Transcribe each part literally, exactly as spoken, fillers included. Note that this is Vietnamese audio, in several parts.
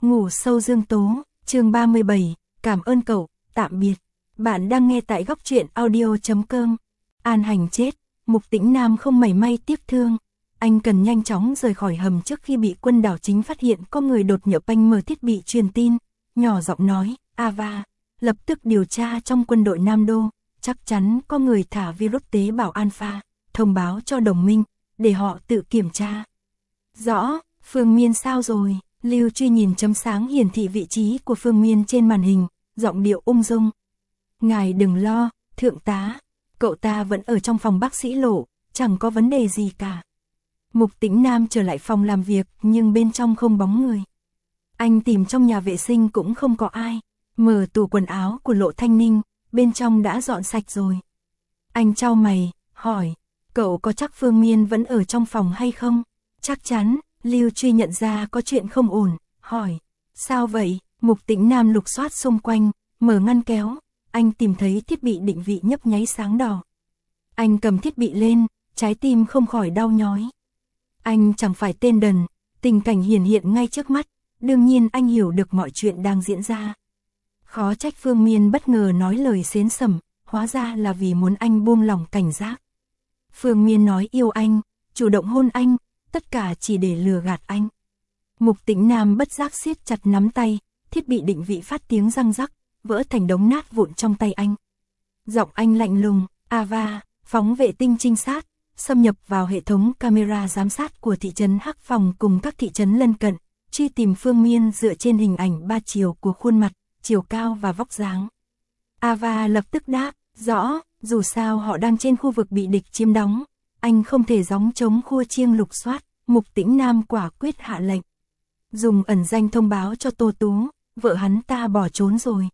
Ngủ sâu Dương Tố, chương ba mươi bảy, cảm ơn cậu, tạm biệt. Bạn đang nghe tại góc truyện audio.com. An Hành chết, Mục Tĩnh Nam không mảy may tiếc thương. Anh cần nhanh chóng rời khỏi hầm trước khi bị quân đảo chính phát hiện có người đột nhập anh mở thiết bị truyền tin. Nhỏ giọng nói, Ava, lập tức điều tra trong quân đội Nam Đô, chắc chắn có người thả virus tế bào Alpha, thông báo cho đồng minh, để họ tự kiểm tra. Rõ, Phương Miên sao rồi? Lưu Truy nhìn chấm sáng hiển thị vị trí của Phương Miên trên màn hình, giọng điệu ung dung. Ngài đừng lo, thượng tá, cậu ta vẫn ở trong phòng bác sĩ Lộ, chẳng có vấn đề gì cả. Mục Tĩnh Nam trở lại phòng làm việc nhưng bên trong không bóng người. Anh tìm trong nhà vệ sinh cũng không có ai, mở tủ quần áo của Lộ Thanh Ninh, bên trong đã dọn sạch rồi. Anh chau mày, hỏi, cậu có chắc Phương Miên vẫn ở trong phòng hay không? Chắc chắn. Lưu Truy nhận ra có chuyện không ổn, hỏi, sao vậy? Mục Tĩnh Nam lục soát xung quanh, mở ngăn kéo, anh tìm thấy thiết bị định vị nhấp nháy sáng đỏ. Anh cầm thiết bị lên, trái tim không khỏi đau nhói. Anh chẳng phải tên đần, tình cảnh hiển hiện ngay trước mắt, đương nhiên anh hiểu được mọi chuyện đang diễn ra. Khó trách Phương Miên bất ngờ nói lời xến sẩm, hóa ra là vì muốn anh buông lỏng cảnh giác. Phương Miên nói yêu anh, chủ động hôn anh, tất cả chỉ để lừa gạt anh. Mục Tĩnh Nam bất giác siết chặt nắm tay, thiết bị định vị phát tiếng răng rắc, vỡ thành đống nát vụn trong tay anh. Giọng anh lạnh lùng, Ava, phóng vệ tinh trinh sát, xâm nhập vào hệ thống camera giám sát của thị trấn Hắc Phòng cùng các thị trấn lân cận, truy tìm Phương Miên dựa trên hình ảnh ba chiều của khuôn mặt, chiều cao và vóc dáng. Ava lập tức đáp, rõ, dù sao họ đang trên khu vực bị địch chiếm đóng. Anh không thể gióng chống khua chiêng lục soát, Mục Tĩnh Nam quả quyết hạ lệnh. Dùng ẩn danh thông báo cho Tô Tú, vợ hắn ta bỏ trốn rồi.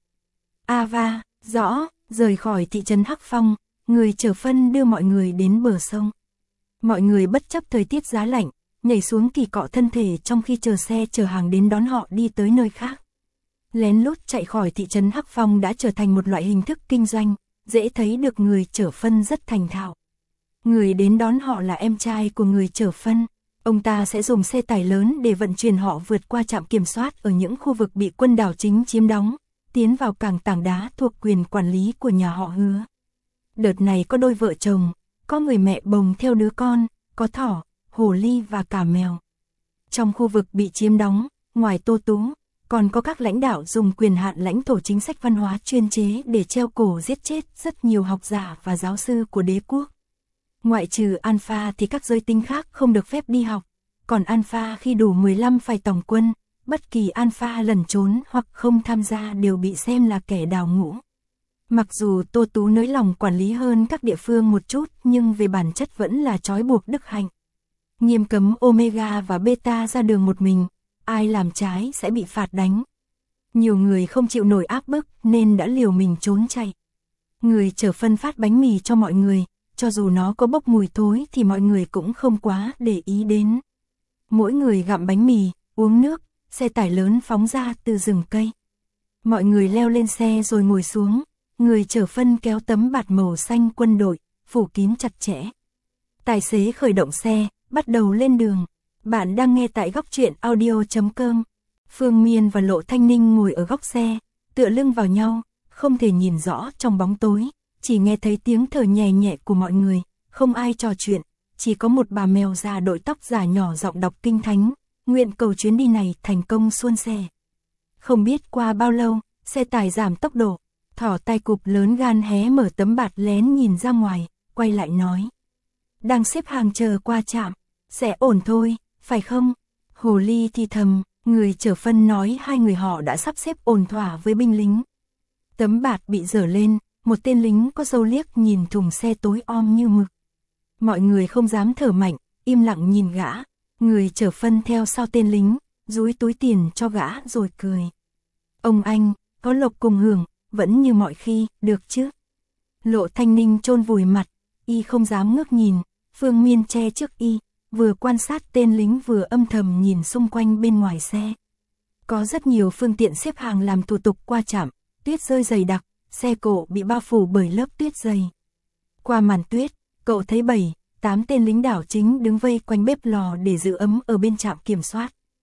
Ava, rõ, rời khỏi thị trấn Hắc Phong, người chở phân đưa mọi người đến bờ sông. Mọi người bất chấp thời tiết giá lạnh, nhảy xuống kỳ cọ thân thể trong khi chờ xe chở hàng đến đón họ đi tới nơi khác. Lén lút chạy khỏi thị trấn Hắc Phong đã trở thành một loại hình thức kinh doanh, dễ thấy được người chở phân rất thành thạo. Người đến đón họ là em trai của người chở phân, ông ta sẽ dùng xe tải lớn để vận chuyển họ vượt qua trạm kiểm soát ở những khu vực bị quân đảo chính chiếm đóng, tiến vào cảng Tảng Đá thuộc quyền quản lý của nhà họ Hứa. Đợt này có đôi vợ chồng, có người mẹ bồng theo đứa con, có thỏ, hồ ly và cả mèo. Trong khu vực bị chiếm đóng, ngoài Tô Tú, còn có các lãnh đạo dùng quyền hạn lãnh thổ chính sách văn hóa chuyên chế để treo cổ giết chết rất nhiều học giả và giáo sư của đế quốc. Ngoại trừ Alpha thì các giới tinh khác không được phép đi học, còn Alpha khi đủ mười lăm phải tòng quân, bất kỳ Alpha lẩn trốn hoặc không tham gia đều bị xem là kẻ đào ngũ. Mặc dù Tô Tú nới lòng quản lý hơn các địa phương một chút nhưng về bản chất vẫn là trói buộc đức hạnh. Nghiêm cấm Omega và Beta ra đường một mình, ai làm trái sẽ bị phạt đánh. Nhiều người không chịu nổi áp bức nên đã liều mình trốn chạy. Người chở phân phát bánh mì cho mọi người. Cho dù nó có bốc mùi thối thì mọi người cũng không quá để ý đến. Mỗi người gặm bánh mì, uống nước, xe tải lớn phóng ra từ rừng cây. Mọi người leo lên xe rồi ngồi xuống, người chở phân kéo tấm bạt màu xanh quân đội, phủ kín chặt chẽ. Tài xế khởi động xe, bắt đầu lên đường. Bạn đang nghe tại góc truyện audio.com. Phương Miên và Lộ Thanh Ninh ngồi ở góc xe, tựa lưng vào nhau, không thể nhìn rõ trong bóng tối. Chỉ nghe thấy tiếng thở nhẹ nhẹ của mọi người, không ai trò chuyện, chỉ có một bà mèo già đội tóc giả nhỏ giọng đọc kinh thánh, nguyện cầu chuyến đi này thành công suôn sẻ. Không biết qua bao lâu, xe tải giảm tốc độ, thỏ tay cụp lớn gan hé mở tấm bạt lén nhìn ra ngoài, quay lại nói. Đang xếp hàng chờ qua trạm, sẽ ổn thôi, phải không? Hồ ly thì thầm, người chở phân nói hai người họ đã sắp xếp ổn thỏa với binh lính. Tấm bạt bị dở lên. Một tên lính có râu liếc nhìn thùng xe tối om như mực. Mọi người không dám thở mạnh, im lặng nhìn gã. Người chở phân theo sau tên lính, dúi túi tiền cho gã rồi cười. Ông anh, có lộc cùng hưởng, vẫn như mọi khi, được chứ? Lộ Thanh Ninh chôn vùi mặt, y không dám ngước nhìn. Phương Miên che trước y, vừa quan sát tên lính vừa âm thầm nhìn xung quanh bên ngoài xe. Có rất nhiều phương tiện xếp hàng làm thủ tục qua trạm, tuyết rơi dày đặc. Xe cộ bị bao phủ bởi lớp tuyết dày. Qua màn tuyết, cậu thấy bảy, tám tên lính đảo chính đứng vây quanh bếp lò để giữ ấm ở bên trạm kiểm soát.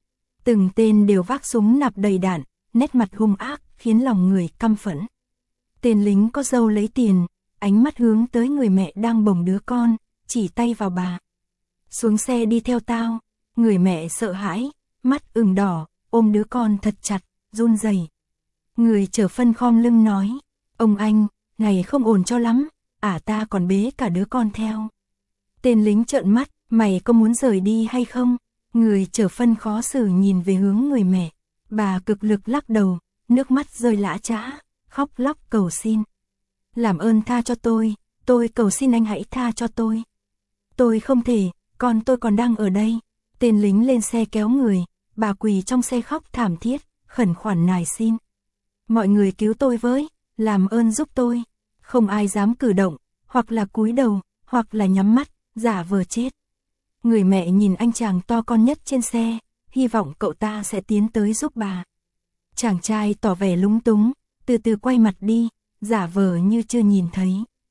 Từng tên đều vác súng nạp đầy đạn, nét mặt hung ác, khiến lòng người căm phẫn. Tên lính có râu lấy tiền, ánh mắt hướng tới người mẹ đang bồng đứa con, chỉ tay vào bà. Xuống xe đi theo tao. Người mẹ sợ hãi, mắt ửng đỏ, ôm đứa con thật chặt, run rẩy. Người chở phân khom lưng nói, ông anh, này không ổn cho lắm, ả ta còn bế cả đứa con theo. Tên lính trợn mắt, mày có muốn rời đi hay không? Người chở phân khó xử nhìn về hướng người mẹ. Bà cực lực lắc đầu, nước mắt rơi lã chã, khóc lóc cầu xin. Làm ơn tha cho tôi, tôi cầu xin anh hãy tha cho tôi. Tôi không thể, con tôi còn đang ở đây. Tên lính lên xe kéo người, bà quỳ trong xe khóc thảm thiết, khẩn khoản nài xin. Mọi người cứu tôi với, làm ơn giúp tôi. Không ai dám cử động, hoặc là cúi đầu, hoặc là nhắm mắt, giả vờ chết. Người mẹ nhìn anh chàng to con nhất trên xe, hy vọng cậu ta sẽ tiến tới giúp bà. Chàng trai tỏ vẻ lúng túng, từ từ quay mặt đi, giả vờ như chưa nhìn thấy.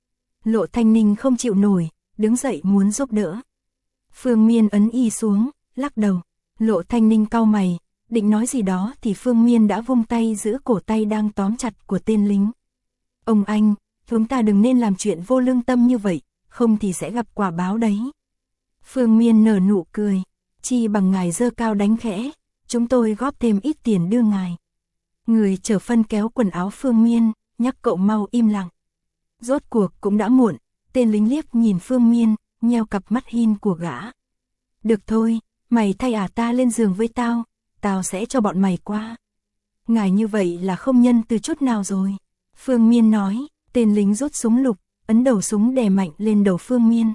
Lộ Thanh Ninh không chịu nổi, đứng dậy muốn giúp đỡ. Phương Miên ấn y xuống, lắc đầu. Lộ Thanh Ninh cau mày, định nói gì đó thì Phương Miên đã vung tay giữ cổ tay đang tóm chặt của tên lính. Ông anh, chúng ta đừng nên làm chuyện vô lương tâm như vậy, không thì sẽ gặp quả báo đấy. Phương Miên nở nụ cười, chi bằng ngài giơ cao đánh khẽ, chúng tôi góp thêm ít tiền đưa ngài. Người chở phân kéo quần áo Phương Miên, nhắc cậu mau im lặng. Rốt cuộc cũng đã muộn, tên lính liếc nhìn Phương Miên, nheo cặp mắt hin của gã. Được thôi, mày thay ả ta lên giường với tao, tao sẽ cho bọn mày qua. Ngài như vậy là không nhân từ chút nào rồi. Phương Miên nói, tên lính rút súng lục, ấn đầu súng đè mạnh lên đầu Phương Miên.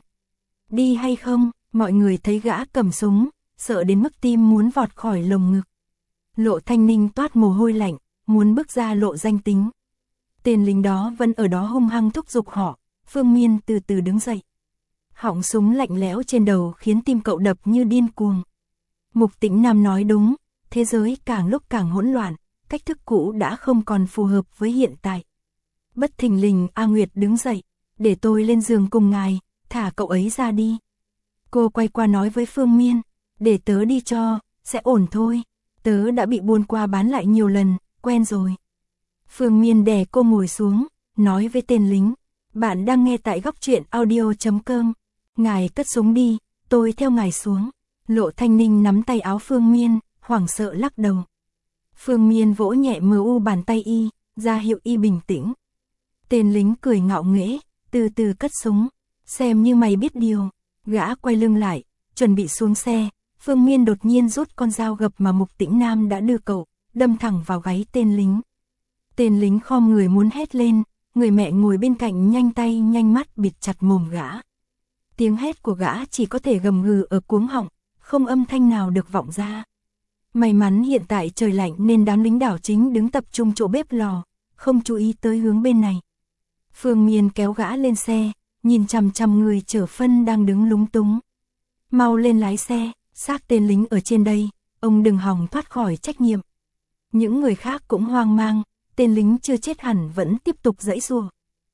Đi hay không, mọi người thấy gã cầm súng, sợ đến mức tim muốn vọt khỏi lồng ngực. Lộ Thanh Ninh toát mồ hôi lạnh, muốn bước ra lộ danh tính. Tên lính đó vẫn ở đó hung hăng thúc giục họ. Phương Miên từ từ đứng dậy. Họng súng lạnh lẽo trên đầu khiến tim cậu đập như điên cuồng. Mục Tĩnh Nam nói đúng, thế giới càng lúc càng hỗn loạn, cách thức cũ đã không còn phù hợp với hiện tại. Bất thình lình A Nguyệt đứng dậy, để tôi lên giường cùng ngài, thả cậu ấy ra đi. Cô quay qua nói với Phương Miên, để tớ đi cho, sẽ ổn thôi, tớ đã bị buôn qua bán lại nhiều lần, quen rồi. Phương Miên đè cô ngồi xuống, nói với tên lính, bạn đang nghe tại góc truyện audio chấm com, ngài cất súng đi, tôi theo ngài xuống. Lộ Thanh Ninh nắm tay áo Phương Miên, hoảng sợ lắc đầu. Phương Miên vỗ nhẹ mờ u bàn tay y, ra hiệu y bình tĩnh. Tên lính cười ngạo nghễ, từ từ cất súng, xem như mày biết điều. Gã quay lưng lại, chuẩn bị xuống xe, Phương Miên đột nhiên rút con dao gập mà Mục Tĩnh Nam đã đưa cậu, đâm thẳng vào gáy tên lính. Tên lính khom người muốn hét lên, người mẹ ngồi bên cạnh nhanh tay nhanh mắt bịt chặt mồm gã. Tiếng hét của gã chỉ có thể gầm gừ ở cuống họng, không âm thanh nào được vọng ra. May mắn hiện tại trời lạnh nên đám lính đảo chính đứng tập trung chỗ bếp lò, không chú ý tới hướng bên này. Phương Miên kéo gã lên xe, nhìn chằm chằm người chở phân đang đứng lúng túng. Mau lên lái xe, xác tên lính ở trên đây, ông đừng hòng thoát khỏi trách nhiệm. Những người khác cũng hoang mang, tên lính chưa chết hẳn vẫn tiếp tục giãy giụa.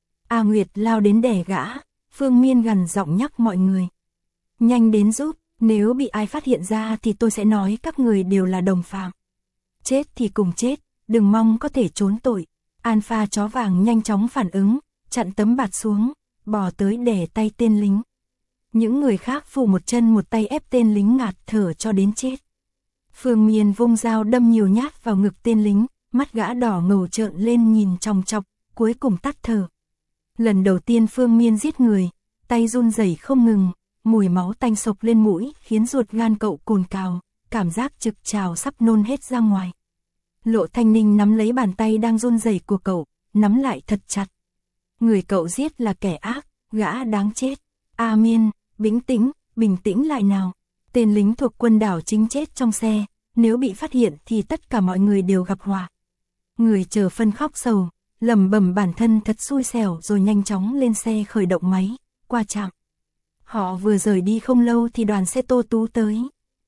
A Nguyệt lao đến đè gã, Phương Miên gằn giọng nhắc mọi người. Nhanh đến giúp, nếu bị ai phát hiện ra thì tôi sẽ nói các người đều là đồng phạm. Chết thì cùng chết, đừng mong có thể trốn tội. Alpha chó vàng nhanh chóng phản ứng, chặn tấm bạt xuống, bò tới đè tay tên lính. Những người khác phủ một chân một tay ép tên lính ngạt thở cho đến chết. Phương Miên vung dao đâm nhiều nhát vào ngực tên lính, mắt gã đỏ ngầu trợn lên nhìn chòng chọc, cuối cùng tắt thở. Lần đầu tiên Phương Miên giết người, tay run rẩy không ngừng, mùi máu tanh sộc lên mũi khiến ruột gan cậu cồn cào, cảm giác trực trào sắp nôn hết ra ngoài. Lộ Thanh Ninh nắm lấy bàn tay đang run rẩy của cậu, nắm lại thật chặt. Người cậu giết là kẻ ác, gã đáng chết. A Miên, bình tĩnh, bình tĩnh lại nào. Tên lính thuộc quân đảo chính chết trong xe, nếu bị phát hiện thì tất cả mọi người đều gặp họa. Người chờ phân khóc sầu, lẩm bẩm bản thân thật xui xẻo rồi nhanh chóng lên xe khởi động máy, qua trạm. Họ vừa rời đi không lâu thì đoàn xe Tô Tú tới.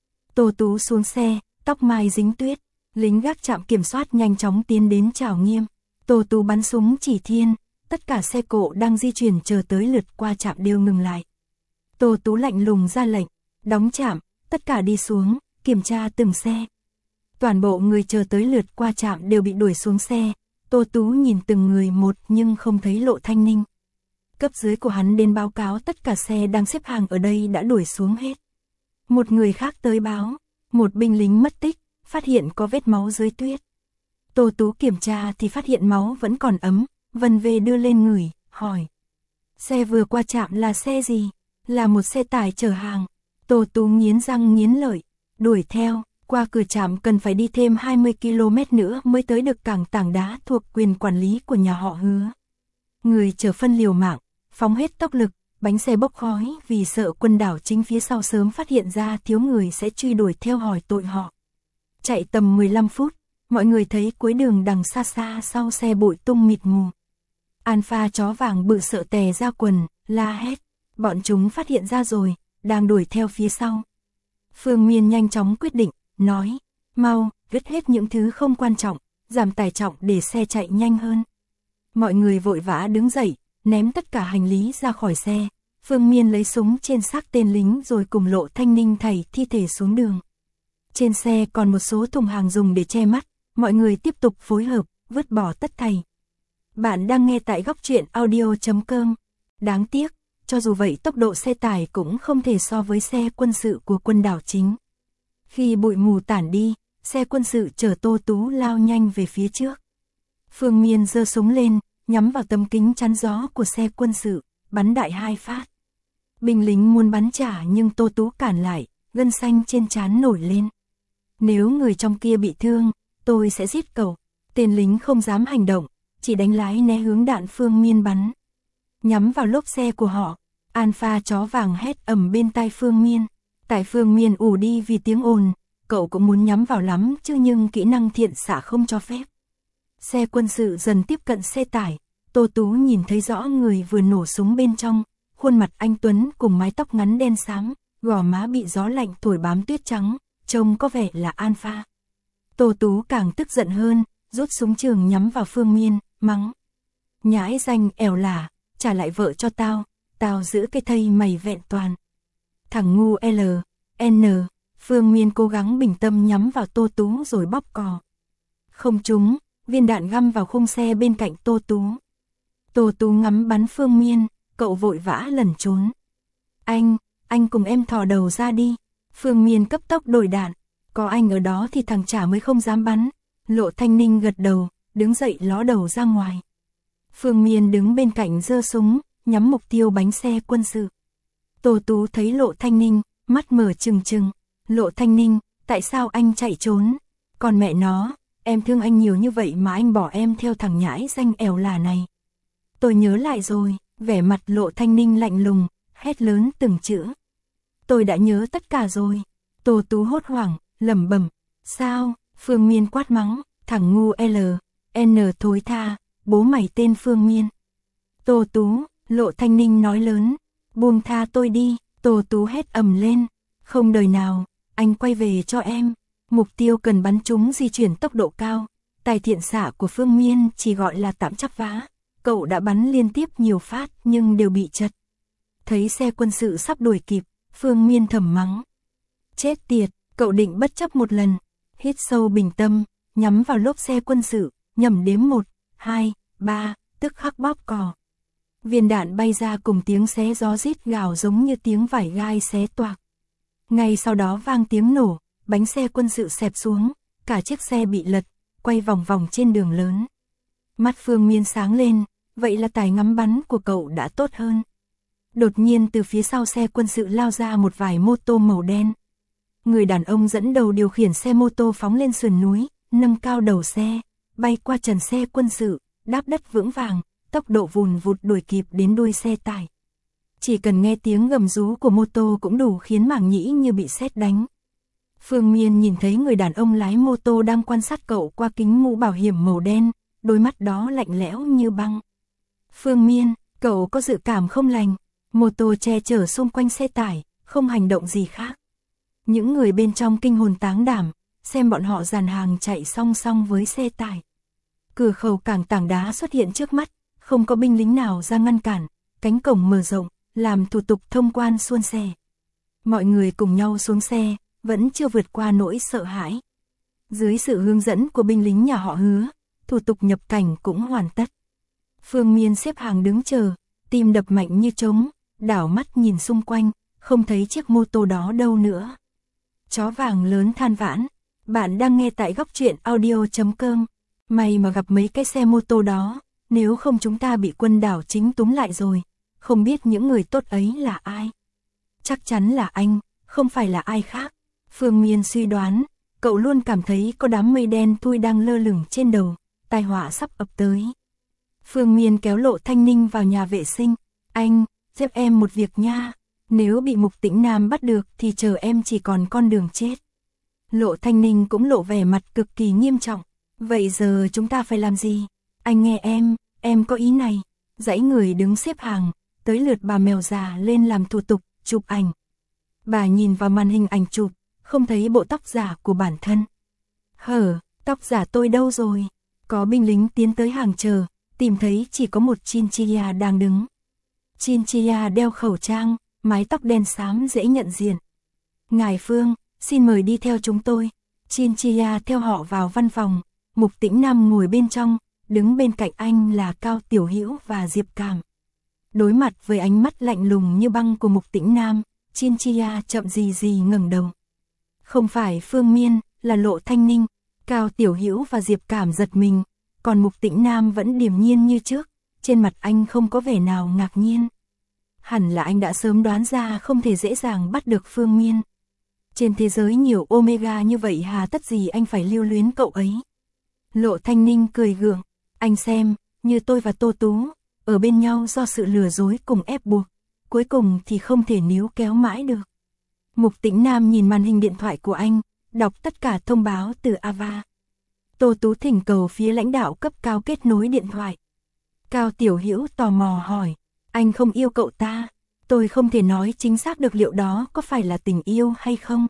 Tô Tú xuống xe, tóc mai dính tuyết, lính gác trạm kiểm soát nhanh chóng tiến đến chào nghiêm. Tô Tú bắn súng chỉ thiên, tất cả xe cộ đang di chuyển chờ tới lượt qua trạm đều ngừng lại. Tô Tú lạnh lùng ra lệnh, đóng trạm, tất cả đi xuống, kiểm tra từng xe. Toàn bộ người chờ tới lượt qua trạm đều bị đuổi xuống xe. Tô Tú nhìn từng người một nhưng không thấy Lộ Thanh Ninh. Cấp dưới của hắn đến báo cáo tất cả xe đang xếp hàng ở đây đã đuổi xuống hết. Một người khác tới báo, một binh lính mất tích, phát hiện có vết máu dưới tuyết. Tô Tú kiểm tra thì phát hiện máu vẫn còn ấm, vân về đưa lên ngửi, hỏi. Xe vừa qua trạm là xe gì? Là một xe tải chở hàng. Tô Tú nghiến răng nghiến lợi, đuổi theo, qua cửa trạm cần phải đi thêm hai mươi ki lô mét nữa mới tới được cảng Tảng Đá thuộc quyền quản lý của nhà họ Hứa. Người chở phân liều mạng, phóng hết tốc lực, bánh xe bốc khói vì sợ quân đảo chính phía sau sớm phát hiện ra thiếu người sẽ truy đuổi theo hỏi tội họ. Chạy tầm mười lăm phút, mọi người thấy cuối đường đằng xa xa sau xe bụi tung mịt mù. Alpha chó vàng bự sợ tè ra quần, la hét, bọn chúng phát hiện ra rồi, đang đuổi theo phía sau. Phương Miên nhanh chóng quyết định, nói, mau, vứt hết những thứ không quan trọng, giảm tải trọng để xe chạy nhanh hơn. Mọi người vội vã đứng dậy, ném tất cả hành lý ra khỏi xe. Phương Miên lấy súng trên xác tên lính rồi cùng Lộ Thanh Ninh thảy thi thể xuống đường. Trên xe còn một số thùng hàng dùng để che mắt, mọi người tiếp tục phối hợp, vứt bỏ tất thảy. Bạn đang nghe tại góc truyện audio chấm com. Đáng tiếc, cho dù vậy tốc độ xe tải cũng không thể so với xe quân sự của quân đảo chính. Khi bụi mù tản đi, xe quân sự chở Tô Tú lao nhanh về phía trước. Phương Miên giơ súng lên, nhắm vào tấm kính chắn gió của xe quân sự, bắn đại hai phát. Binh lính muốn bắn trả nhưng Tô Tú cản lại, gân xanh trên trán nổi lên. Nếu người trong kia bị thương, tôi sẽ giết cậu. Tên lính không dám hành động, chỉ đánh lái né hướng đạn Phương Miên bắn. Nhắm vào lốp xe của họ, Alpha chó vàng hét ầm bên tai Phương Miên. Tại Phương Miên ù đi vì tiếng ồn, cậu cũng muốn nhắm vào lắm chứ nhưng kỹ năng thiện xạ không cho phép. Xe quân sự dần tiếp cận xe tải, Tô Tú nhìn thấy rõ người vừa nổ súng bên trong, khuôn mặt anh Tuấn cùng mái tóc ngắn đen xám, gò má bị gió lạnh thổi bám tuyết trắng, trông có vẻ là Alpha. Tô Tú càng tức giận hơn, rút súng trường nhắm vào Phương Miên, mắng. Nhãi danh ẻo lả, trả lại vợ cho tao, tao giữ cái thây mày vẹn toàn. Thằng ngu L, N, Phương Miên cố gắng bình tâm nhắm vào Tô Tú rồi bóp cò. Không trúng, viên đạn găm vào khung xe bên cạnh Tô Tú. Tô Tú ngắm bắn Phương Miên, cậu vội vã lẩn trốn. Anh, anh cùng em thò đầu ra đi. Phương Miên cấp tốc đổi đạn, có anh ở đó thì thằng chả mới không dám bắn. Lộ Thanh Ninh gật đầu, đứng dậy ló đầu ra ngoài. Phương Miên đứng bên cạnh giơ súng, nhắm mục tiêu bánh xe quân sự. Tô Tú thấy Lộ Thanh Ninh, mắt mở trừng trừng. Lộ Thanh Ninh, tại sao anh chạy trốn? Còn mẹ nó, em thương anh nhiều như vậy mà anh bỏ em theo thằng nhãi danh ẻo lả này. Tôi nhớ lại rồi, vẻ mặt Lộ Thanh Ninh lạnh lùng, hét lớn từng chữ. Tôi đã nhớ tất cả rồi. Tô Tú hốt hoảng, lẩm bẩm. Sao? Phương Miên quát mắng, thằng ngu L, N thối tha, bố mày tên Phương Miên. Tô Tú, Lộ Thanh Ninh nói lớn, buông tha tôi đi. Tô Tú hét ầm lên, không đời nào, anh quay về cho em. Mục tiêu cần bắn trúng di chuyển tốc độ cao. Tài thiện xạ của Phương Miên chỉ gọi là tạm chắp vá. Cậu đã bắn liên tiếp nhiều phát nhưng đều bị chật. Thấy xe quân sự sắp đuổi kịp, Phương Miên thầm mắng. Chết tiệt, cậu định bất chấp một lần. Hít sâu bình tâm, nhắm vào lốp xe quân sự, nhẩm đếm một, hai, ba, tức khắc bóp cò. Viên đạn bay ra cùng tiếng xé gió rít gào giống như tiếng vải gai xé toạc. Ngay sau đó vang tiếng nổ, bánh xe quân sự xẹp xuống, cả chiếc xe bị lật, quay vòng vòng trên đường lớn. Mắt Phương Miên sáng lên, vậy là tài ngắm bắn của cậu đã tốt hơn. Đột nhiên từ phía sau xe quân sự lao ra một vài mô tô màu đen. Người đàn ông dẫn đầu điều khiển xe mô tô phóng lên sườn núi, nâng cao đầu xe, bay qua trần xe quân sự, đáp đất vững vàng, tốc độ vùn vụt đuổi kịp đến đuôi xe tải. Chỉ cần nghe tiếng gầm rú của mô tô cũng đủ khiến mảng nhĩ như bị sét đánh. Phương Miên nhìn thấy người đàn ông lái mô tô đang quan sát cậu qua kính mũ bảo hiểm màu đen, đôi mắt đó lạnh lẽo như băng. Phương Miên, cậu có dự cảm không lành. Mô tô che chở xung quanh xe tải, không hành động gì khác. Những người bên trong kinh hồn táng đảm, xem bọn họ dàn hàng chạy song song với xe tải. Cửa khẩu cảng Tảng Đá xuất hiện trước mắt, không có binh lính nào ra ngăn cản, cánh cổng mở rộng, làm thủ tục thông quan suôn sẻ. Mọi người cùng nhau xuống xe, vẫn chưa vượt qua nỗi sợ hãi. Dưới sự hướng dẫn của binh lính nhà họ Hứa, thủ tục nhập cảnh cũng hoàn tất. Phương Miên xếp hàng đứng chờ, tim đập mạnh như trống, đảo mắt nhìn xung quanh, không thấy chiếc mô tô đó đâu nữa. Chó vàng lớn than vãn, bạn đang nghe tại góc truyện audio chấm com. May mà gặp mấy cái xe mô tô đó, nếu không chúng ta bị quân đảo chính túm lại rồi, không biết những người tốt ấy là ai. Chắc chắn là anh, không phải là ai khác. Phương Miên suy đoán, cậu luôn cảm thấy có đám mây đen thui đang lơ lửng trên đầu, tai họa sắp ập tới. Phương Miên kéo Lộ Thanh Ninh vào nhà vệ sinh, anh, giúp em một việc nha, nếu bị Mục Tĩnh Nam bắt được thì chờ em chỉ còn con đường chết. Lộ Thanh Ninh cũng lộ vẻ mặt cực kỳ nghiêm trọng, vậy giờ chúng ta phải làm gì? Anh nghe em, em có ý này. Dãy người đứng xếp hàng, tới lượt bà mèo già lên làm thủ tục, chụp ảnh. Bà nhìn vào màn hình ảnh chụp, không thấy bộ tóc giả của bản thân. Hở, tóc giả tôi đâu rồi? Có binh lính tiến tới hàng chờ, tìm thấy chỉ có một Chinchilla đang đứng. Chinchilla đeo khẩu trang, mái tóc đen xám dễ nhận diện. Ngài Phương, xin mời đi theo chúng tôi. Chinchilla theo họ vào văn phòng, Mục Tĩnh Nam ngồi bên trong, đứng bên cạnh anh là Cao Tiểu Hữu và Diệp Cảm. Đối mặt với ánh mắt lạnh lùng như băng của Mục Tĩnh Nam, Chinchilla chậm gì gì ngẩng đầu. Không phải Phương Miên, là Lộ Thanh Ninh. Cao Tiểu Hữu và Diệp Cảm giật mình, còn Mục Tĩnh Nam vẫn điềm nhiên như trước, trên mặt anh không có vẻ nào ngạc nhiên. Hẳn là anh đã sớm đoán ra không thể dễ dàng bắt được Phương Miên. Trên thế giới nhiều Omega như vậy hà tất gì anh phải lưu luyến cậu ấy. Lộ Thanh Ninh cười gượng, anh xem, như tôi và Tô Tú, ở bên nhau do sự lừa dối cùng ép buộc, cuối cùng thì không thể níu kéo mãi được. Mục Tĩnh Nam nhìn màn hình điện thoại của anh, đọc tất cả thông báo từ Ava. Tô Tú thỉnh cầu phía lãnh đạo cấp cao kết nối điện thoại. Cao Tiểu Hữu tò mò hỏi, anh không yêu cậu ta, tôi không thể nói chính xác được liệu đó có phải là tình yêu hay không.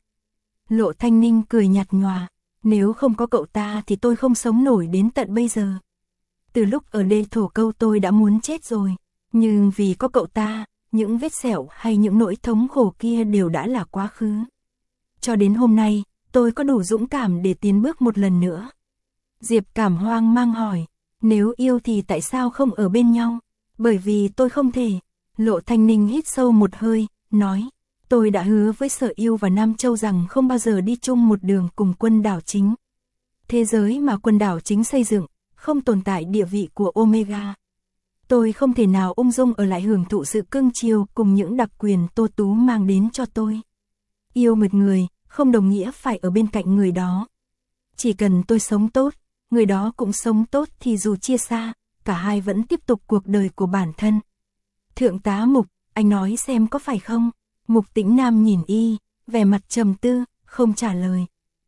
Lộ Thanh Ninh cười nhạt nhòa, nếu không có cậu ta thì tôi không sống nổi đến tận bây giờ. Từ lúc ở đê Thổ Câu tôi đã muốn chết rồi, nhưng vì có cậu ta, những vết sẹo hay những nỗi thống khổ kia đều đã là quá khứ. Cho đến hôm nay, tôi có đủ dũng cảm để tiến bước một lần nữa. Diệp Cảm hoang mang hỏi, nếu yêu thì tại sao không ở bên nhau? Bởi vì tôi không thể. Lộ Thanh Ninh hít sâu một hơi, nói, tôi đã hứa với Sở Yêu và Nam Châu rằng không bao giờ đi chung một đường cùng quân đảo chính. Thế giới mà quân đảo chính xây dựng, không tồn tại địa vị của Omega. Tôi không thể nào ung dung ở lại hưởng thụ sự cưng chiều cùng những đặc quyền Tô Tú mang đến cho tôi. Yêu một người, không đồng nghĩa phải ở bên cạnh người đó. Chỉ cần tôi sống tốt, người đó cũng sống tốt thì dù chia xa, cả hai vẫn tiếp tục cuộc đời của bản thân. Thượng tá Mục, anh nói xem có phải không? Mục Tĩnh Nam nhìn y, vẻ mặt trầm tư, không trả lời.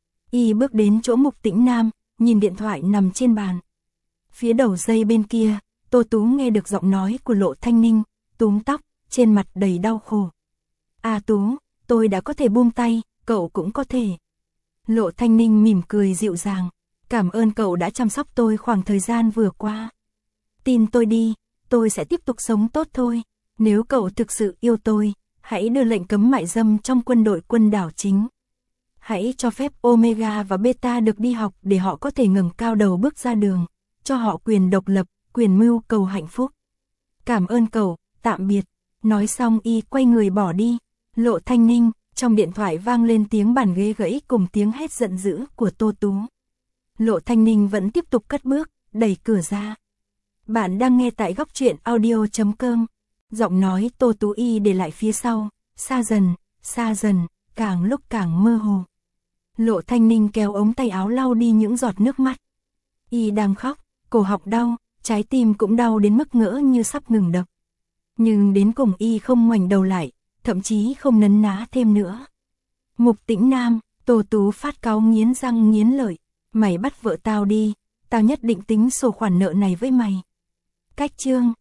Y bước đến chỗ Mục Tĩnh Nam, nhìn điện thoại nằm trên bàn. Phía đầu dây bên kia, Tô Tú nghe được giọng nói của Lộ Thanh Ninh, túm tóc, trên mặt đầy đau khổ. À Tú, tôi đã có thể buông tay, cậu cũng có thể. Lộ Thanh Ninh mỉm cười dịu dàng, cảm ơn cậu đã chăm sóc tôi khoảng thời gian vừa qua. Tin tôi đi, tôi sẽ tiếp tục sống tốt thôi. Nếu cậu thực sự yêu tôi, hãy đưa lệnh cấm mại dâm trong quân đội quân đảo chính. Hãy cho phép Omega và Beta được đi học để họ có thể ngẩng cao đầu bước ra đường, cho họ quyền độc lập, quyền mưu cầu hạnh phúc. Cảm ơn cậu, tạm biệt. Nói xong y quay người bỏ đi. Lộ Thanh Ninh, trong điện thoại vang lên tiếng bàn ghế gãy cùng tiếng hét giận dữ của Tô Tú. Lộ Thanh Ninh vẫn tiếp tục cất bước, đẩy cửa ra. Bạn đang nghe tại góc truyện audio chấm com. Giọng nói Tô Tú y để lại phía sau, xa dần, xa dần, càng lúc càng mơ hồ. Lộ Thanh Ninh kéo ống tay áo lau đi những giọt nước mắt. Y đang khóc, cổ họng đau, trái tim cũng đau đến mức ngỡ như sắp ngừng đập. Nhưng đến cùng y không ngoảnh đầu lại, thậm chí không nấn ná thêm nữa. Mục Tĩnh Nam, Tô Tú phát cáu nghiến răng nghiến lợi. Mày bắt vợ tao đi, tao nhất định tính sổ khoản nợ này với mày. Cách chương